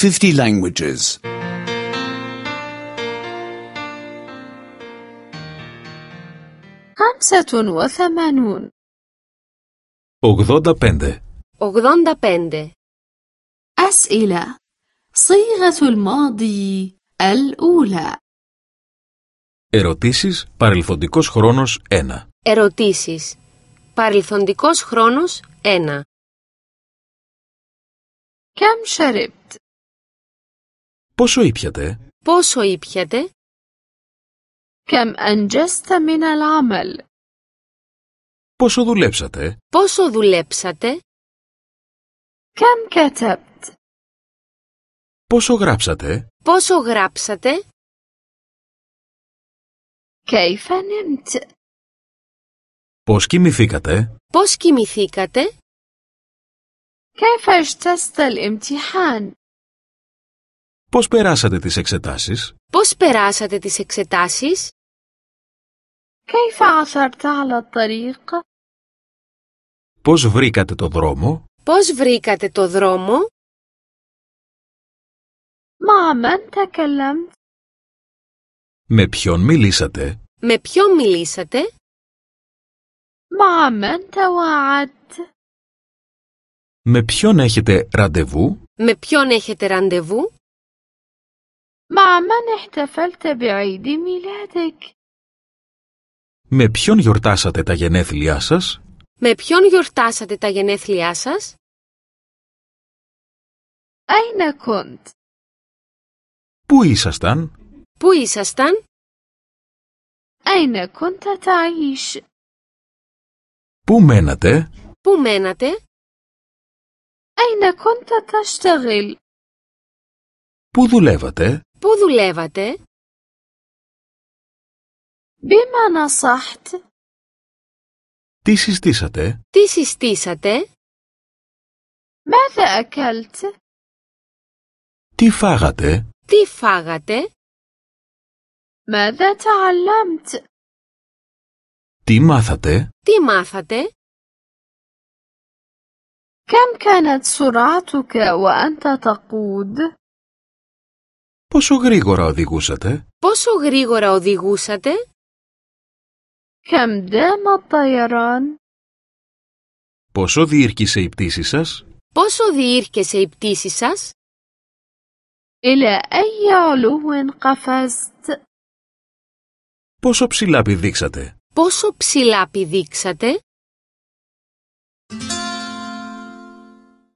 50 languages. 85 85. 85. أسئلة. صيغة الماضي الأولى. Ερωτήσεις παρελθοντικός χρόνος 1. Ερωτήσεις. Παρελθοντικός χρόνος 1. كم شربت؟ Πόσο ήπιατε? Πόσο ήπιατε? كم أنجزت من العمل؟ Πόσο δουλέψατε? Πόσο δουλέψατε? كم كتبت؟ Πόσο γράψατε? Πόσο γράψατε? كيف نمت؟ Πώς κοιμηθήκατε? Πώς κοιμηθήκατε? كيف اجتزت الامتحان؟ Πώς περάσατε τις εξετάσεις? Πώς περάσατε τις εξετάσεις? كيف عثرت على الطريق؟ Πώς βρήκατε το δρόμο? Πώς βρήκατε το δρόμο? مع من تكلمت؟ Με ποιον μιλήσατε? Με ποιον μιλήσατε? مع من تواعدت؟ Με ποιον έχετε ραντεβού? Με ποιον έχετε ραντεβού? مع من احتفلت بعيد ميلادك؟ Με ποιον γιορτάσατε τα γενέθλιά σας? Με ποιον γιορτάσατε τα γενέθλιά σας? أين كنت؟ Πού ήσασταν? Πού ήσασταν? أين كنت تعيش؟ Πού μένατε? Πού μένατε? أين كنت تشتغل؟ Πού δουλεύατε? Πού δουλεύατε? بما نصحت؟ Τι συστήσατε? Τι συστήσατε? ماذا أكلت؟ Τι φάγατε? Τι φάγατε? ماذا تعلمت؟ Τι μάθατε? Τι μάθατε? كم كانت سرعتك وأنت تقود؟ Πόσο γρήγορα οδηγούσατε? Πόσο γρήγορα οδηγούσατε? كم دام الطيران؟ Πόσο διήρκησε η πτήση σας? Πόσο διήρκεσε η πτήση σας? إلى أي علو قفزت؟ Πόσο ψηλά πηδήξατε? Πόσο ψηλά πηδήξατε?